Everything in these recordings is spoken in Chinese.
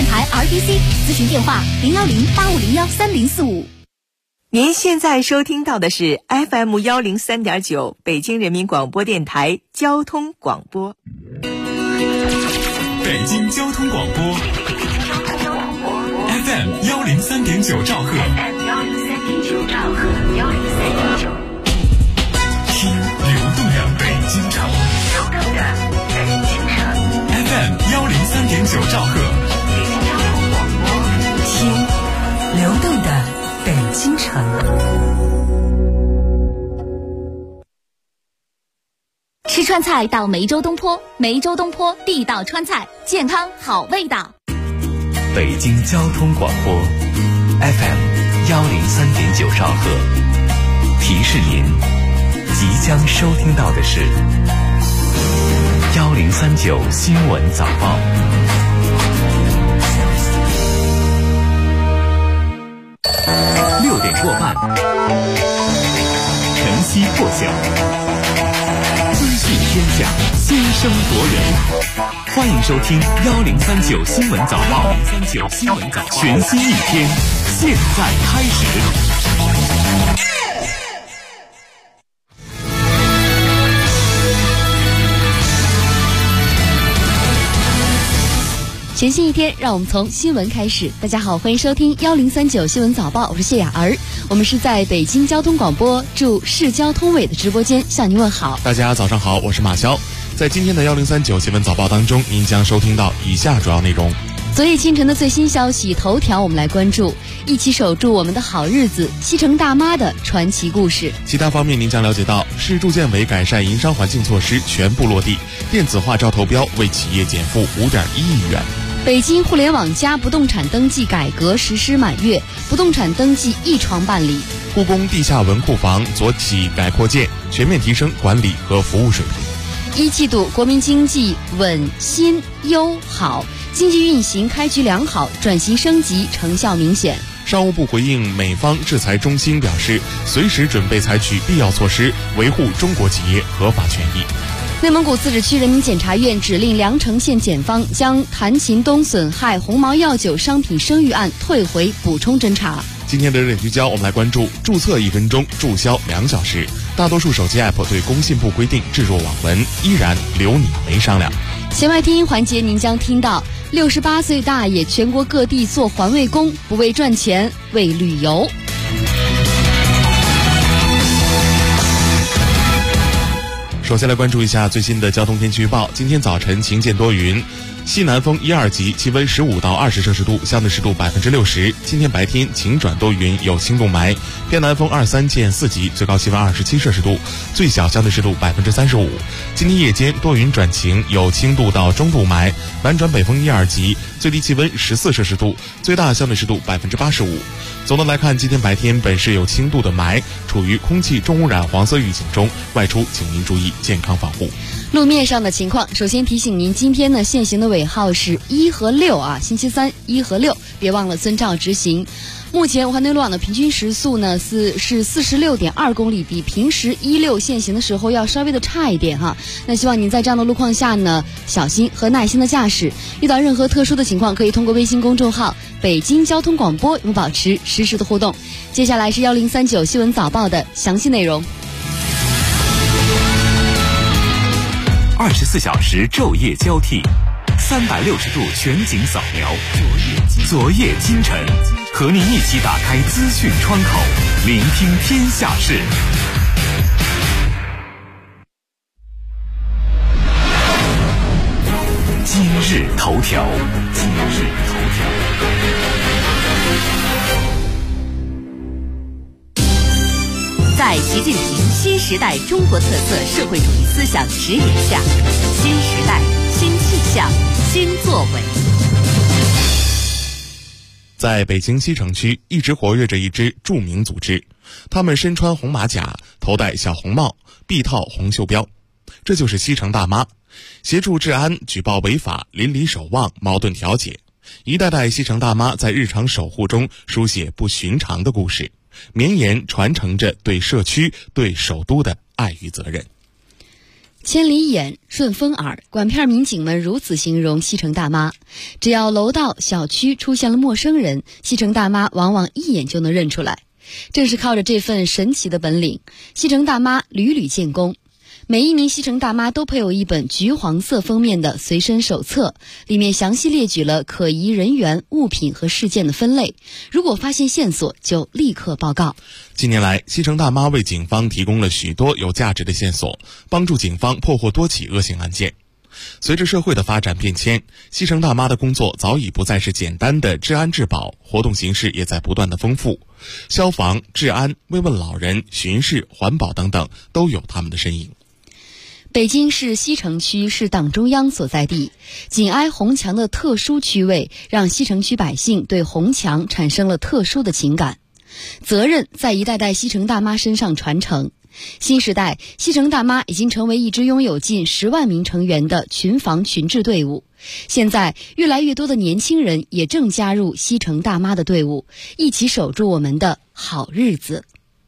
电台 RDC， 咨询电话010-8501-3045。 您现在收听到的是 FM103.9 北京人民广播电台交通广播。 北京交通广播 FM103.9 兆赫，听流动的北京城FM103.9 兆赫， 听流动的北京城。 吃川菜到梅州东坡，梅州东坡地道川菜，健康好味道。 北京交通广播 FM103.9 兆赫，提示您即将收听到的是1039新闻早报。6点过半，晨曦破晓，资讯天下，先声夺人。欢迎收听1039新闻早报，全新一天，现在开始。 全新一天，让我们从新闻开始。大家好，欢迎收听1039新闻早报，我是谢雅儿。我们是在北京交通广播驻市交通委的直播间向您问好。 大家早上好，我是马潇。在今天的1039新闻早报当中，您将收听到以下主要内容。 昨夜清晨的最新消息头条，我们来关注一起守住我们的好日子，西城大妈的传奇故事。 其他方面您将了解到，市住建委改善营商环境措施全部落地，电子化招投标为企业减负5.1亿元。 北京互联网+不动产登记改革实施满月，不动产登记一窗办理。 故宫地下文库房左起改扩建，全面提升管理和服务水平。 一季度国民经济稳新优好，经济运行开局良好，转型升级成效明显。 商务部回应美方制裁中兴表示，随时准备采取必要措施，维护中国企业合法权益。 内蒙古自治区人民检察院指令凉城县检方将谭琴东损害鸿茅药酒商品声誉案退回补充侦查。 今天的热点聚焦，我们来关注注册1分钟，注销2小时。大多数手机 App 对工信部规定置若罔闻，依然留你没商量。 弦外听音环节，您将听到68岁大爷全国各地做环卫工，不为赚钱，为旅游。 首先来关注一下最新的交通天气预报。今天早晨晴间多云，西南风1、2级，气温15到20摄氏度，相对湿度60%。今天白天晴转多云，有轻度霾，偏南风2、3见4级，最高气温27摄氏度，最小相对湿度35%。今天夜间多云转晴，有轻度到中度霾，南转北风1、2级，最低气温14摄氏度，最大相对湿度85%。总的来看，今天白天本市有轻度的霾，处于空气重污染黄色预警中，外出请您注意健康防护。 路面上的情况，首先提醒您，今天呢限行的尾号是1和6啊，星期三1和6，别忘了遵照执行。目前武汉内陆网的平均时速呢是46.2公里，比平时16限行的时候要稍微的差一点哈。那希望您在这样的路况下呢，小心和耐心的驾驶。遇到任何特殊的情况，可以通过微信公众号北京交通广播与我们保持实时的互动。接下来是1039新闻早报的详细内容。 24小时昼夜交替，360度全景扫描，昨夜今晨，和您一起打开资讯窗口，聆听天下事。今日头条。 在习近平新时代中国特色社会主义思想指引下，新时代、新气象、新作为。 在北京西城区一直活跃着一支著名组织，他们身穿红马甲，头戴小红帽，臂套红袖标，这就是西城大妈，协助治安、举报违法、邻里守望、矛盾调解。一代代西城大妈在日常守护中书写不寻常的故事，绵延传承着对社区、对首都的爱与责任。 千里眼，顺风耳，管片民警们如此形容西城大妈：只要楼道、小区出现了陌生人，西城大妈往往一眼就能认出来。正是靠着这份神奇的本领，西城大妈屡屡建功。每一名西城大妈都配有一本橘黄色封面的随身手册，里面详细列举了可疑人员、物品和事件的分类。如果发现线索，就立刻报告。 近年来，西城大妈为警方提供了许多有价值的线索，帮助警方破获多起恶性案件。随着社会的发展变迁，西城大妈的工作早已不再是简单的治安治保，活动形式也在不断的丰富。消防、治安、慰问老人、巡视、环保等等，都有他们的身影。 北京市西城区是党中央所在地，紧挨红墙的特殊区位，让西城区百姓对红墙产生了特殊的情感。责任在一代代西城大妈身上传承。新时代，西城大妈已经成为一支拥有近10万名成员的群防群治队伍。现在，越来越多的年轻人也正加入西城大妈的队伍，一起守住我们的好日子。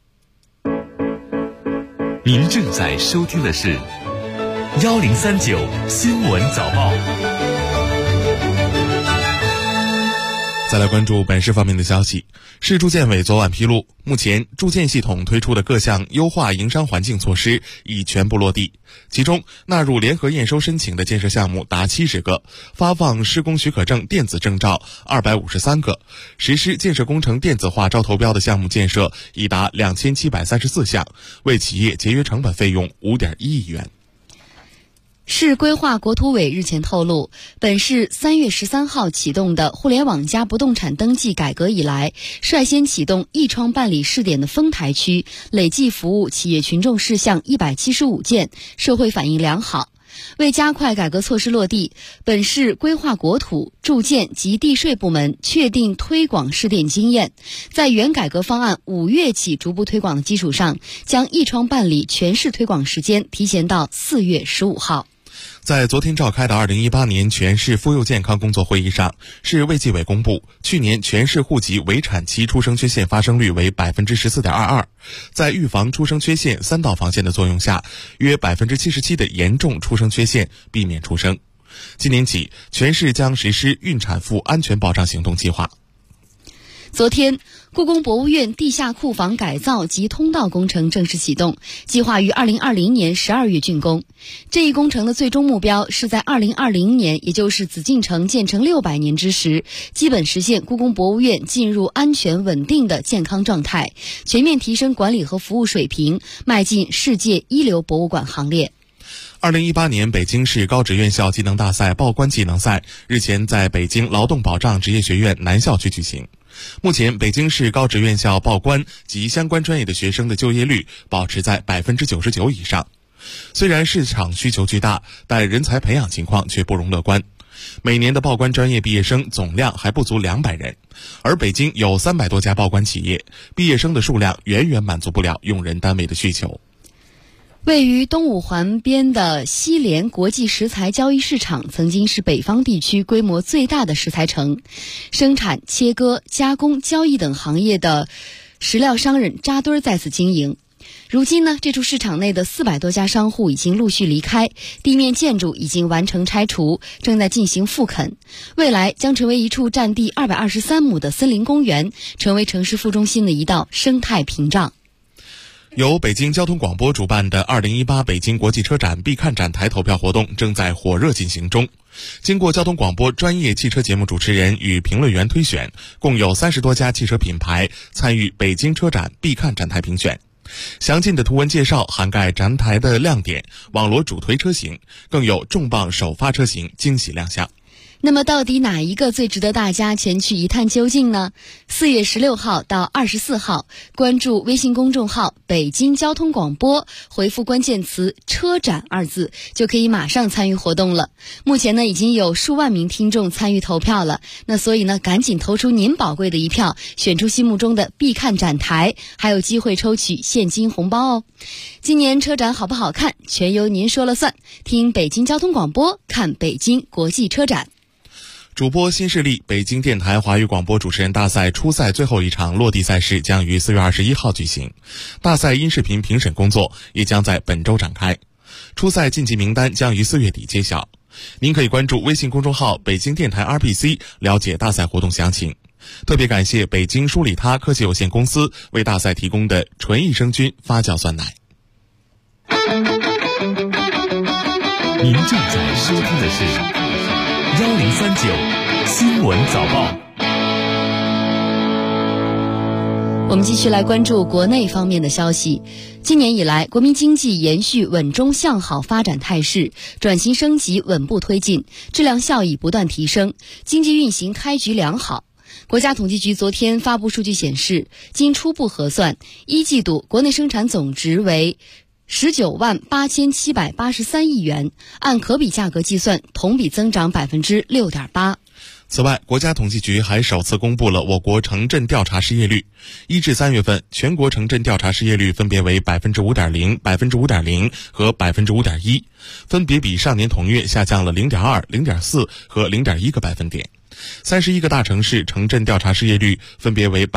您正在收听的是1039新闻早报。 再来关注本市方面的消息。市住建委昨晚披露，目前住建系统推出的各项优化营商环境措施已全部落地，其中纳入联合验收申请的建设项目达70个，发放施工许可证电子证照253个，实施建设工程电子化招投标的项目建设已达2734项，为企业节约成本费用5.1亿元。 市规划国土委日前透露，本市3月13号启动的互联网加不动产登记改革以来，率先启动一窗办理试点的丰台区，累计服务企业群众事项175件，社会反应良好。为加快改革措施落地，本市规划国土、住建及地税部门确定推广试点经验，在原改革方案5月起逐步推广的基础上，将一窗办理全市推广时间提前到4月15号。 在昨天召开的2018年全市妇幼健康工作会议上，市卫计委公布，去年全市户籍围产期出生缺陷发生率为 14.22%， 在预防出生缺陷3道防线的作用下，约 77% 的严重出生缺陷避免出生。今年起，全市将实施孕产妇安全保障行动计划。 昨天，故宫博物院地下库房改造及通道工程正式启动，计划于2020年12月竣工。这一工程的最终目标是在2020年，也就是紫禁城建成600年之时，基本实现故宫博物院进入安全稳定的健康状态，全面提升管理和服务水平，迈进世界一流博物馆行列。 2018年北京市高职院校技能大赛报关技能赛日前在北京劳动保障职业学院南校区举行。目前，北京市高职院校报关及相关专业的学生的就业率保持在 99% 以上。虽然市场需求巨大，但人才培养情况却不容乐观。每年的报关专业毕业生总量还不足200人，而北京有300多家报关企业，毕业生的数量远远满足不了用人单位的需求。 位于东五环边的西联国际食材交易市场曾经是北方地区规模最大的食材城，生产、切割、加工、交易等行业的食料商人扎堆在此经营。如今呢，这处市场内的400多家商户已经陆续离开，地面建筑已经完成拆除，正在进行复垦。未来将成为一处占地223亩的森林公园，成为城市副中心的一道生态屏障。 由北京交通广播主办的2018北京国际车展必看展台投票活动正在火热进行中。经过交通广播专业汽车节目主持人与评论员推选，共有30多家汽车品牌参与北京车展必看展台评选。详尽的图文介绍涵盖展台的亮点、网罗主推车型，更有重磅首发车型惊喜亮相。 那么到底哪一个最值得大家前去一探究竟呢？4月16号到24号，关注微信公众号北京交通广播，回复关键词车展2字，就可以马上参与活动了。目前呢，已经有数万名听众参与投票了，那所以呢，赶紧投出您宝贵的一票，选出心目中的必看展台，还有机会抽取现金红包哦。今年车展好不好看，全由您说了算，听北京交通广播，看北京国际车展。 主播新势力北京电台华语广播主持人大赛初赛最后一场落地赛事将于4月21号举行，大赛音视频评审工作也将在本周展开。 初赛晋级名单将于4月底揭晓。您可以关注微信公众号北京电台 RBC 了解大赛活动详情。特别感谢北京舒里他科技有限公司为大赛提供的纯益生菌发酵酸奶。 您正在收听的是1039新闻早报。 我们继续来关注国内方面的消息。今年以来，国民经济延续稳中向好发展态势，转型升级稳步推进，质量效益不断提升，经济运行开局良好。国家统计局昨天发布数据显示，经初步核算，一季度国内生产总值为198783亿元，按可比价格计算，同比增长6.8%。 此外，国家统计局还首次公布了我国城镇调查失业率。1至3月份，全国城镇调查失业率分别为5.0%、5.0%和5.1%，分别比上年同月下降了0.2%、0.4%和0.1个百分点。31个大城市城镇调查失业率分别为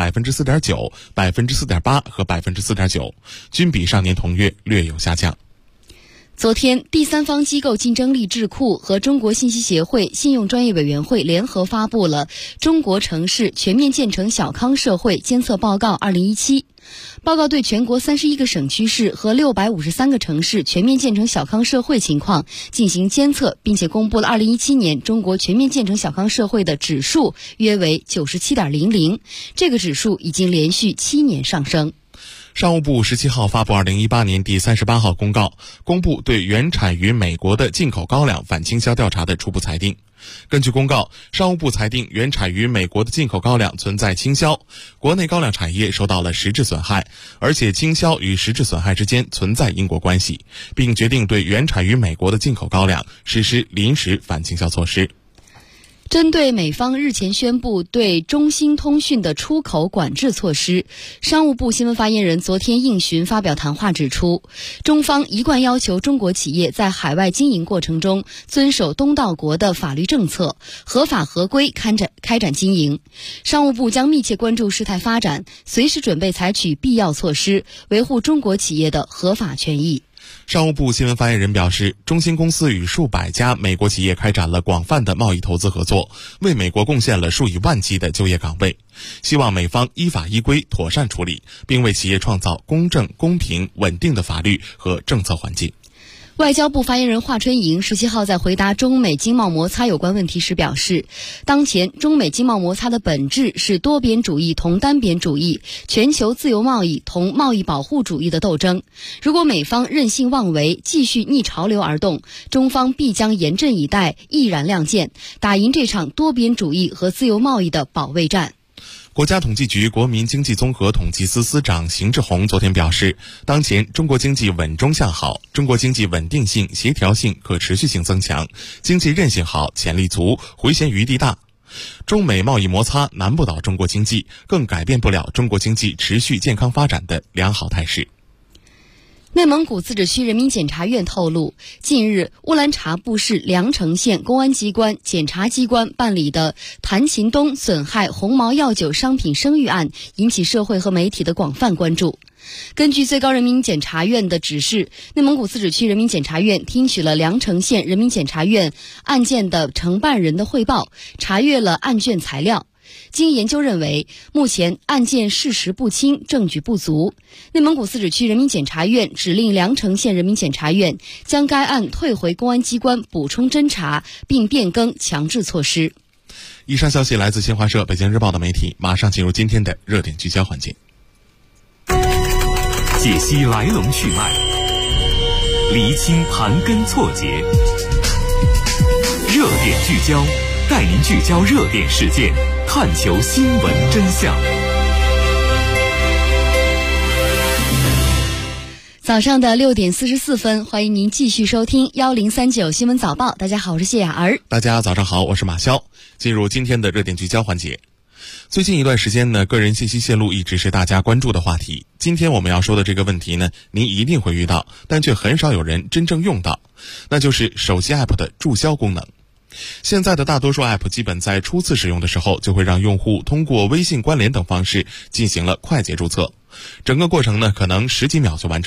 4.9%、4.8%和4.9%，均比上年同月略有下降。 昨天，第三方机构竞争力智库和中国信息协会信用专业委员会联合发布了《中国城市全面建成小康社会监测报告2017》。报告对全国31个省区市和653个城市全面建成小康社会情况进行监测，并且公布了2017年中国全面建成小康社会的指数约为97.00，这个指数已经连续7年上升。 商务部17号发布2018年第38号公告，公布对原产于美国的进口高粱反倾销调查的初步裁定。根据公告，商务部裁定原产于美国的进口高粱存在倾销，国内高粱产业受到了实质损害，而且倾销与实质损害之间存在因果关系，并决定对原产于美国的进口高粱实施临时反倾销措施。 针对美方日前宣布对中兴通讯的出口管制措施，商务部新闻发言人昨天应询发表谈话指出，中方一贯要求中国企业在海外经营过程中遵守东道国的法律政策，合法合规开展经营。商务部将密切关注事态发展，随时准备采取必要措施，维护中国企业的合法权益。 商务部新闻发言人表示，中兴公司与数百家美国企业开展了广泛的贸易投资合作，为美国贡献了数以万计的就业岗位。希望美方依法依规妥善处理，并为企业创造公正、公平、稳定的法律和政策环境。 外交部发言人华春莹17号在回答中美经贸摩擦有关问题时表示，当前中美经贸摩擦的本质是多边主义同单边主义、全球自由贸易同贸易保护主义的斗争。如果美方任性妄为，继续逆潮流而动，中方必将严阵以待，毅然亮剑，打赢这场多边主义和自由贸易的保卫战。 国家统计局国民经济综合统计司司长邢志宏昨天表示，当前中国经济稳中向好，中国经济稳定性、协调性、可持续性增强，经济韧性好，潜力足，回旋余地大。中美贸易摩擦难不倒中国经济，更改变不了中国经济持续健康发展的良好态势。 内蒙古自治区人民检察院透露，近日乌兰察布市凉城县公安机关、检察机关办理的谭琴东损害鸿茅药酒商品声誉案引起社会和媒体的广泛关注。根据最高人民检察院的指示，内蒙古自治区人民检察院听取了凉城县人民检察院案件的承办人的汇报，查阅了案卷材料。经研究认为，目前案件事实不清，证据不足。内蒙古自治区人民检察院指令凉城县人民检察院将该案退回公安机关补充侦查，并变更强制措施。 以上消息来自新华社、北京日报的媒体。马上进入今天的热点聚焦环节， 解析来龙去脉，厘清盘根错节，热点聚焦，带您聚焦热点事件，探求新闻真相。 早上的6点44分，欢迎您继续收听1039新闻早报。大家好，我是谢雅儿。 大家早上好，我是马潇。进入今天的热点聚焦环节。最近一段时间呢，个人信息泄露一直是大家关注的话题。今天我们要说的这个问题呢，您一定会遇到，但却很少有人真正用到，那就是手机 App 的注销功能。现在的大多数 App 基本在初次使用的时候就会让用户通过微信关联等方式进行了快捷注册，整个过程呢可能10几秒就完成了。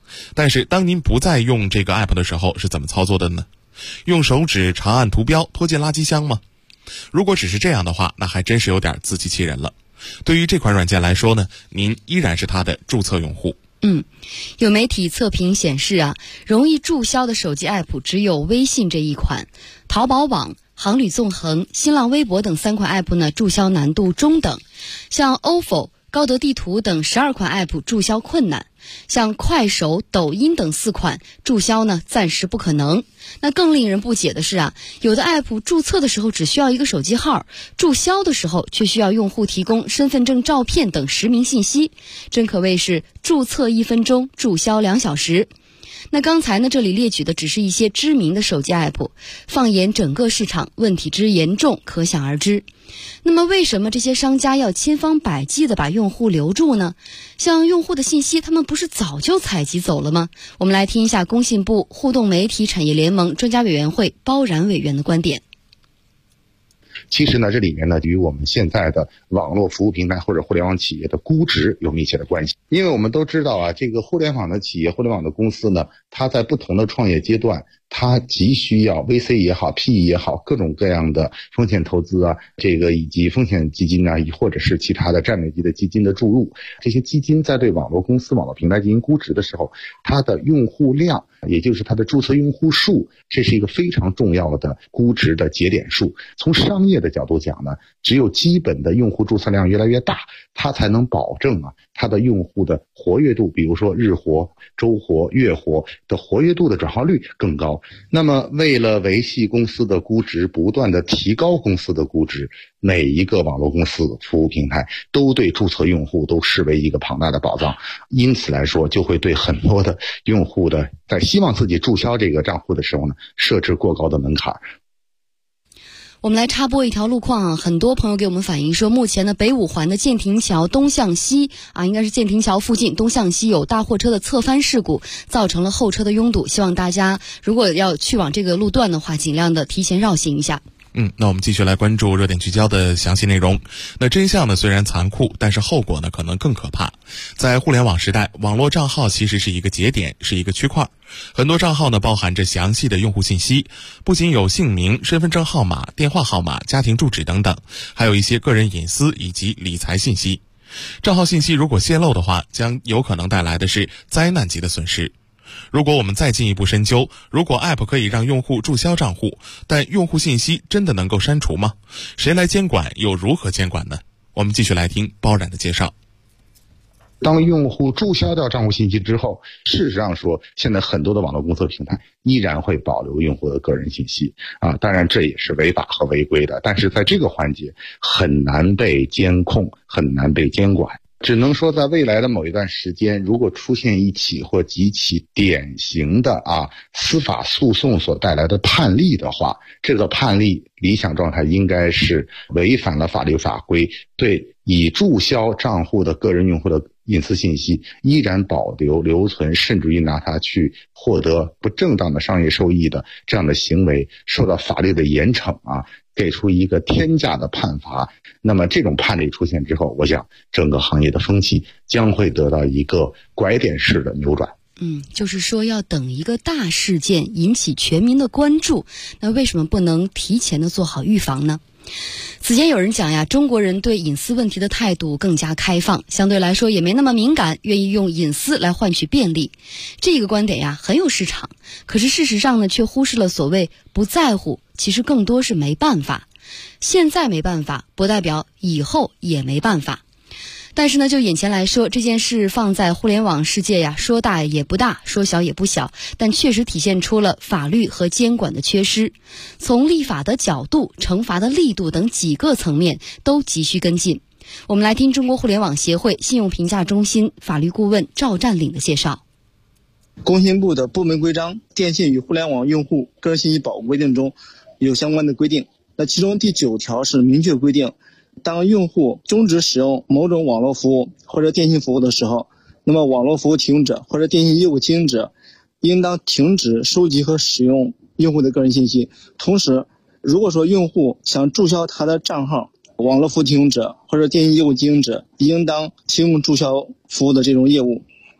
但是当您不再用这个 app 的时候是怎么操作的呢？用手指长按图标拖进垃圾箱吗？如果只是这样的话，那还真是有点自欺欺人了。对于这款软件来说呢，您依然是它的注册用户。 有媒体测评显示啊，容易注销的手机 app 只有微信这一款，淘宝网、航旅纵横、新浪微博等3款 app 呢，注销难度中等。像 ofo、高德地图等12款 app 注销困难，像快手、抖音等4款注销呢暂时不可能。那更令人不解的是啊，有的 app 注册的时候只需要一个手机号，注销的时候却需要用户提供身份证照片等实名信息，真可谓是注册1分钟，注销2小时。那刚才呢，这里列举的只是一些知名的手机 app， 放眼整个市场，问题之严重可想而知。那么为什么这些商家要千方百计地把用户留住呢？像用户的信息，他们不是早就采集走了吗？我们来听一下工信部互动媒体产业联盟专家委员会包然委员的观点。 其实呢，这里面呢与我们现在的网络服务平台或者互联网企业的估值有密切的关系。因为我们都知道啊，这个互联网的企业、互联网的公司呢，它在不同的创业阶段，它急需要 VC 也好 PE 也好，各种各样的风险投资啊，以及风险基金啊，或者是其他的战略级的基金的注入。这些基金在对网络公司、网络平台进行估值的时候，它的用户量，也就是它的注册用户数，这是一个非常重要的估值的节点数。从商业的角度讲呢，只有基本的用户注册量越来越大，它才能保证它的用户的活跃度，比如说日活、周活、月活的活跃度的转化率更高。那么为了维系公司的估值，不断的提高公司的估值，每一个网络公司、服务平台都对注册用户都视为一个庞大的宝藏，因此来说，就会对很多的用户的在希望自己注销这个账户的时候呢，设置过高的门槛。 我们来插播一条路况啊，很多朋友给我们反映说，目前呢北五环的建亭桥东向西应该是建亭桥附近东向西有大货车的侧翻事故，造成了后车的拥堵，希望大家如果要去往这个路段的话，尽量的提前绕行一下。 那我们继续来关注热点聚焦的详细内容。那真相呢虽然残酷，但是后果呢可能更可怕。在互联网时代，网络账号其实是一个节点，是一个区块。很多账号呢包含着详细的用户信息，不仅有姓名、身份证号码、电话号码、家庭住址等等，还有一些个人隐私以及理财信息。账号信息如果泄露的话，将有可能带来的是灾难级的损失。如果我们再进一步深究，如果 App 可以让用户注销账户，但用户信息真的能够删除吗？谁来监管，又如何监管呢？我们继续来听包然的介绍。 当用户注销掉账户信息之后，事实上说，现在很多的网络公司平台依然会保留用户的个人信息当然这也是违法和违规的，但是在这个环节很难被监控，很难被监管。只能说在未来的某一段时间，如果出现一起或几起典型的司法诉讼所带来的判例的话，这个判例理想状态应该是违反了法律法规，对已注销账户的个人用户的隐私信息依然保留留存，甚至于拿它去获得不正当的商业收益的这样的行为受到法律的严惩给出一个天价的判罚。那么这种判例出现之后，我想整个行业的风气将会得到一个拐点式的扭转。 就是说要等一个大事件引起全民的关注，那为什么不能提前的做好预防呢？此前有人讲呀，中国人对隐私问题的态度更加开放，相对来说也没那么敏感，愿意用隐私来换取便利。这个观点呀很有市场，可是事实上呢却忽视了所谓不在乎，其实更多是没办法。现在没办法，不代表以后也没办法。但是呢，就眼前来说，这件事放在互联网世界呀，说大也不大，说小也不小，但确实体现出了法律和监管的缺失。从立法的角度、惩罚的力度等几个层面都急需跟进。我们来听中国互联网协会信用评价中心法律顾问赵占领的介绍。 工信部的部门规章《电信与互联网用户个人信息保护规定》中有相关的规定。那其中第9条是明确规定，当用户终止使用某种网络服务或者电信服务的时候，那么网络服务提供者或者电信业务经营者应当停止收集和使用用户的个人信息。同时，如果说用户想注销他的账号，网络服务提供者或者电信业务经营者应当提供注销服务的这种业务。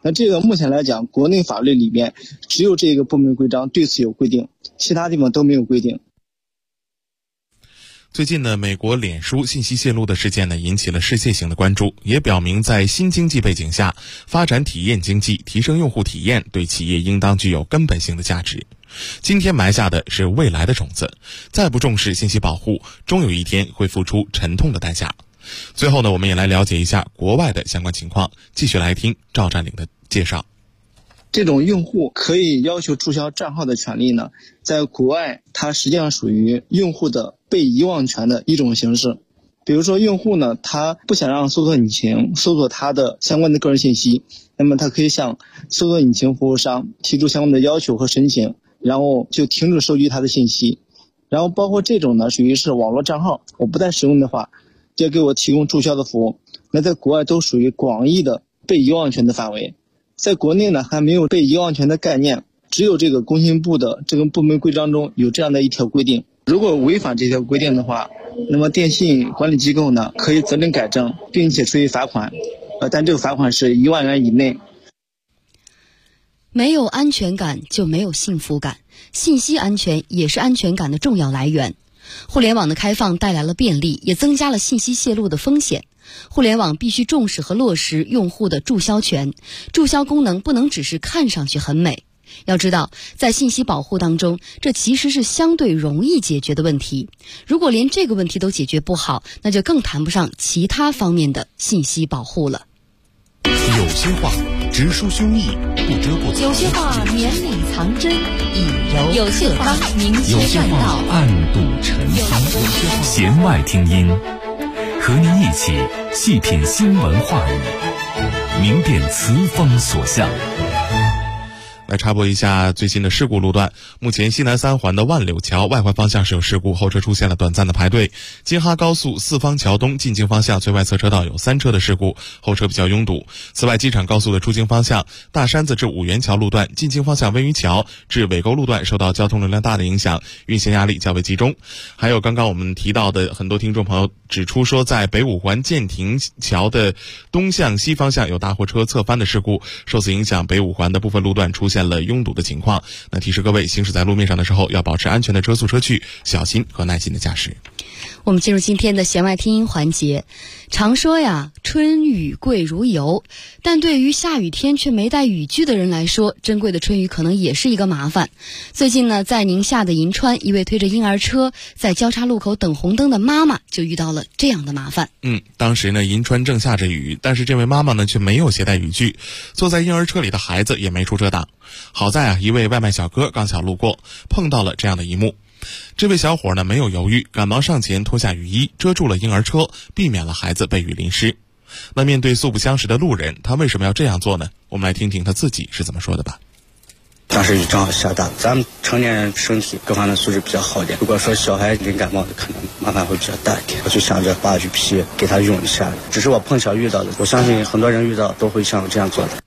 那这个目前来讲，国内法律里面只有这个部门规章对此有规定，其他地方都没有规定。 最近呢，美国脸书信息泄露的事件呢，引起了世界性的关注，也表明在新经济背景下，发展体验经济、提升用户体验，对企业应当具有根本性的价值。今天埋下的是未来的种子，再不重视信息保护，终有一天会付出沉痛的代价。最后呢，我们也来了解一下国外的相关情况，继续来听赵占领的介绍。 这种用户可以要求注销账号的权利呢，在国外它实际上属于用户的被遗忘权的一种形式。比如说用户呢，他不想让搜索引擎搜索他的相关的个人信息，那么他可以向搜索引擎服务商提出相关的要求和申请，然后就停止收集他的信息。然后包括这种呢，属于是网络账号，我不再使用的话，就要给我提供注销的服务。那在国外都属于广义的被遗忘权的范围。在国内呢，还没有被遗忘权的概念，只有这个工信部的这个部门规章中有这样的一条规定。如果违反这条规定的话，那么电信管理机构呢可以责令改正，并且处以罚款，但这个罚款是1万元以内。 没有安全感就没有幸福感，信息安全也是安全感的重要来源。互联网的开放带来了便利，也增加了信息泄露的风险。互联网必须重视和落实用户的注销权，注销功能不能只是看上去很美。要知道，在信息保护当中，这其实是相对容易解决的问题。如果连这个问题都解决不好，那就更谈不上其他方面的信息保护了。 有些话直抒胸臆，不遮不藏； 有些话绵里藏针，以柔有些话明有些确善道， 话暗度陈仓。 弦外听音，和您一起细品新闻话语，明辨词风所向。 来插播一下最新的事故路段。目前西南三环的万柳桥外环方向是有事故，后车出现了短暂的排队。京哈高速四方桥东进京方向最外侧车道有3车的事故，后车比较拥堵。此外，机场高速的出京方向大山子至五元桥路段进京方向温榆桥至尾沟路段受到交通流量大的影响，运行压力较为集中。还有刚刚我们提到的很多听众朋友指出说，在北五环建亭桥的东向西方向有大货车侧翻的事故，受此影响，北五环的部分路段出现了拥堵的情况。那提示各位行驶在路面上的时候，要保持安全的车速车距，小心和耐心的驾驶。 我们进入今天的弦外听音环节。常说呀，春雨贵如油，但对于下雨天却没带雨具的人来说，珍贵的春雨可能也是一个麻烦。最近呢，在宁夏的银川，一位推着婴儿车在交叉路口等红灯的妈妈就遇到了这样的麻烦。 当时呢，银川正下着雨，但是这位妈妈呢却没有携带雨具，坐在婴儿车里的孩子也没处遮挡。好在啊，一位外卖小哥刚巧路过，碰到了这样的一幕。这位小伙呢没有犹豫，赶忙上前脱下雨衣遮住了婴儿车，避免了孩子被雨淋湿。那面对素不相识的路人，他为什么要这样做呢？我们来听听他自己是怎么说的吧。 当时雨正好下大，咱们成年人身体各方面素质比较好一点，如果说小孩淋感冒的，可能麻烦会比较大一点。我就想着把雨披给他用一下，只是我碰巧遇到的，我相信很多人遇到都会像我这样做的。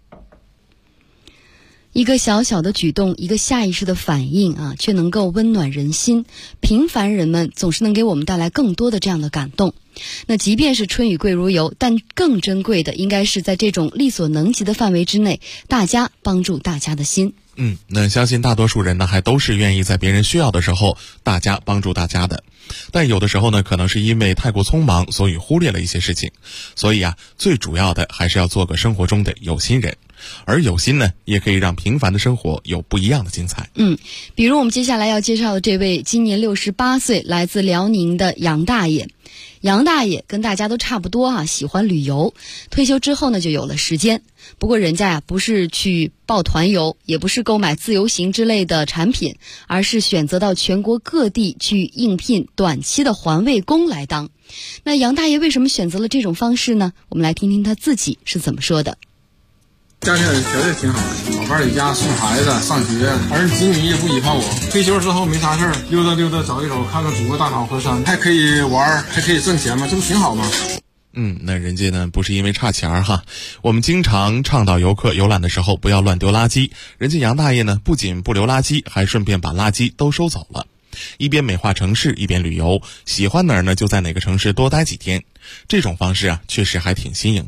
一个小小的举动，一个下意识的反应啊，却能够温暖人心。平凡人们总是能给我们带来更多的这样的感动。那即便是春雨贵如油，但更珍贵的应该是在这种力所能及的范围之内，大家帮助大家的心。 那相信大多数人呢，还都是愿意在别人需要的时候，大家帮助大家的。但有的时候呢，可能是因为太过匆忙，所以忽略了一些事情。所以啊，最主要的还是要做个生活中的有心人。而有心呢，也可以让平凡的生活有不一样的精彩。 比如我们接下来要介绍的这位今年68岁，来自辽宁的杨大爷。杨大爷跟大家都差不多啊，喜欢旅游。退休之后呢，就有了时间。不过人家呀，不是去报团游，也不是购买自由行之类的产品，而是选择到全国各地去应聘短期的环卫工来当。那杨大爷为什么选择了这种方式呢？我们来听听他自己是怎么说的。 家庭条件挺好的，老伴儿在家送孩子上学，儿子子女也不依靠我。退休之后没啥事儿，溜达溜达走一走，看看祖国大好河山，还可以玩，还可以挣钱嘛，这不挺好吗？ 那人家呢不是因为差钱哈。我们经常倡导游客游览的时候不要乱丢垃圾，人家杨大爷呢不仅不留垃圾，还顺便把垃圾都收走了。一边美化城市，一边旅游，喜欢哪儿呢就在哪个城市多待几天。这种方式啊，确实还挺新颖的。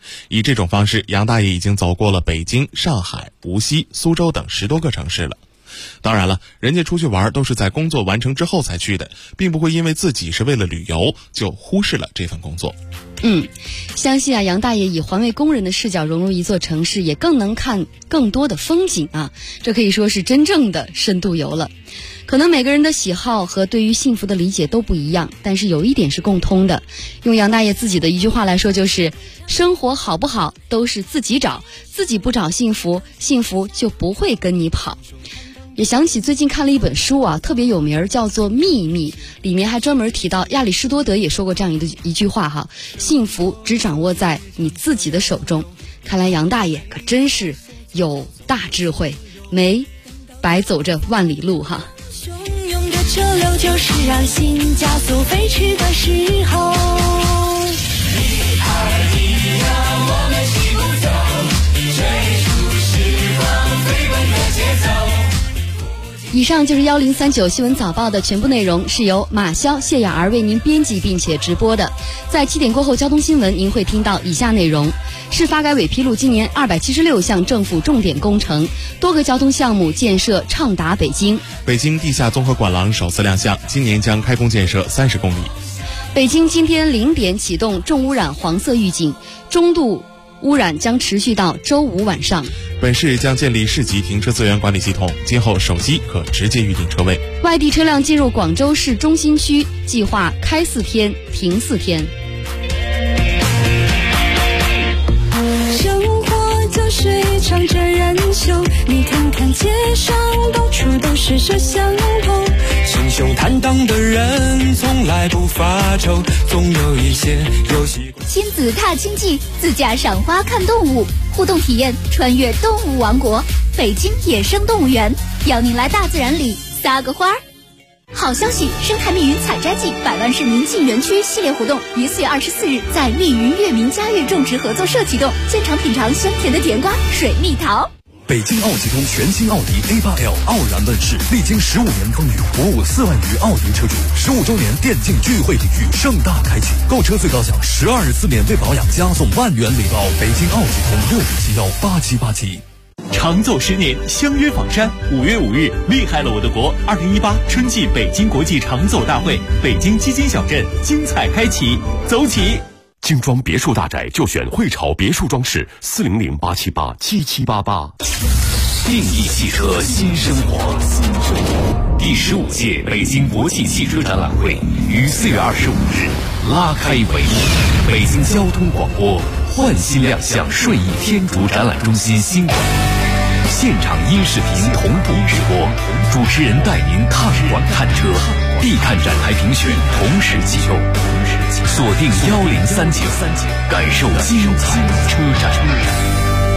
以这种方式，杨大爷已经走过了北京、上海、无锡、苏州等10多个城市了。当然了，人家出去玩都是在工作完成之后才去的，并不会因为自己是为了旅游就忽视了这份工作。 相信杨大爷以环卫工人的视角融入一座城市，也更能看更多的风景啊，这可以说是真正的深度游了。可能每个人的喜好和对于幸福的理解都不一样，但是有一点是共通的，用杨大爷自己的一句话来说，就是生活好不好都是自己找，自己不找幸福，幸福就不会跟你跑。也想起最近看了一本书啊，特别有名，叫做《秘密》，里面还专门提到亚里士多德也说过这样一句话哈，幸福只掌握在你自己的手中。看来杨大爷可真是有大智慧，没白走这万里路哈。 汹涌的车流就是让心加速飞驰的时候，你和你呀，我们齐步走，追逐时光飞奔的节奏。 以上就是1039新闻早报的全部内容，是由马潇、谢雅儿为您编辑并且直播的。在7点过后交通新闻，您会听到以下内容：市发改委披露今年276项政府重点工程，多个交通项目建设畅达北京。 北京地下综合管廊首次亮相，今年将开工建设30公里。 北京今天0点启动重污染黄色预警，中度污染将持续到周5晚上。 本市将建立市级停车资源管理系统，今后手机可直接预订车位。 外地车辆进入广州市中心区，计划开4天，停4天。 生活就是一场真人秀，你看看街上到处都是摄像头， 心胸坦荡的人从来不发愁，总有一些游戏。 亲子踏青记，自驾赏花看动物，互动体验穿越动物王国，北京野生动物园邀您来大自然里撒个花儿。好消息，生态密云采摘季100万市民进园区系列活动于4月24日在密云月明嘉悦种植合作社启动，现场品尝香甜的甜瓜、水蜜桃。 北京奥吉通全新奥迪 A8L 傲然问世，历经15年风雨，鼓舞4万余奥迪车主。15周年电竞聚会礼遇盛大开启，购车最高享12日次免费保养，加送1万元礼包。北京奥吉通65718787。 长走10年，相约仿山。5月5日，厉害了我的国2018春季北京国际长走大会，北京基金小镇精彩开启，走起！ 精装别墅大宅就选汇潮别墅装饰，400-878-7788。 定义汽车新生活。第15届北京国际汽车展览会于4月25日拉开帷幕。北京交通广播焕新亮相顺义天竺展览中心新馆，现场音视频同步直播，主持人带您看馆看车，必看展台评选同时启动，锁定1039，感受精彩车展。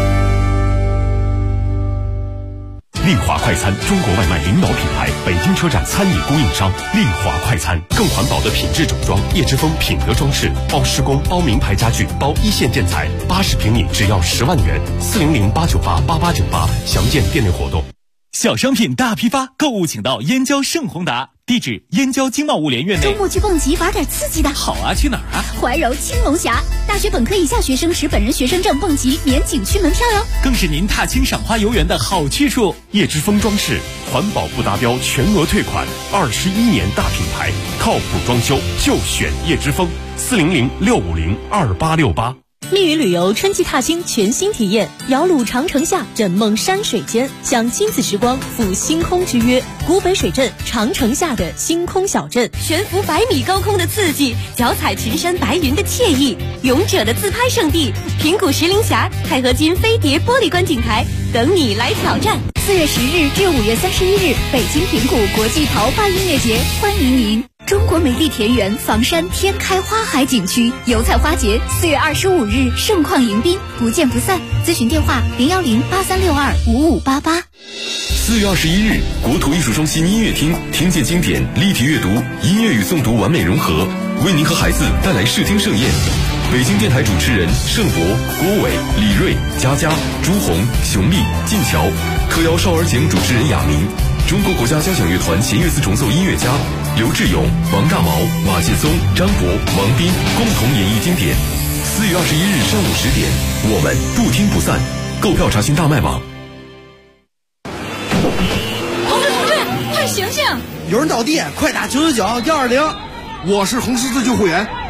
丽华快餐，中国外卖领导品牌，北京车站餐饮供应商。丽华快餐，更环保的品质整装，叶之峰品德装饰，包施工，包名牌家具，包一线建材，80平米只要10万元，400-898-8898，详见店内活动。 小商品大批发，购物请到燕郊盛宏达，地址燕郊经贸物联院内。 周末去蹦极玩点刺激的。 好啊，去哪儿啊？ 怀柔青龙峡，大学本科以下学生持本人学生证蹦极免景区门票哟， 更是您踏青赏花游园的好去处。 叶之峰装饰，环保不达标全额退款，21年大品牌，靠谱装修就选叶之峰，400-650-2868。 密云旅游春季踏青全新体验，摇橹长城下，枕梦山水间，享亲子时光，赴星空之约。古北水镇，长城下的星空小镇，悬浮100米高空的刺激，脚踩群山白云的惬意，勇者的自拍圣地，平谷石林峡，钛合金飞碟玻璃观景台，等你来挑战。 4月10日至5月31日，北京平谷国际桃花音乐节，欢迎您！中国美丽田园房山天开花海景区油菜花节4月25日盛况迎宾，不见不散。咨询电话010-8362-5588。 4月21日，国土艺术中心音乐厅，听见经典，立体阅读，音乐与诵读完美融合，为您和孩子带来视听盛宴。北京电台主持人盛博、郭伟、李锐、佳佳、朱红、熊丽、晋桥，特邀少儿节目主持人雅明，中国国家交响乐团弦乐四重奏音乐家刘志勇、王大毛、马建松、张博、王斌共同演绎经典。4 4月21日上午10点，我们不听不散。购票查询大麦网。 同志，快醒醒！ 有人倒地，快打999-120。 我是红十字救护员，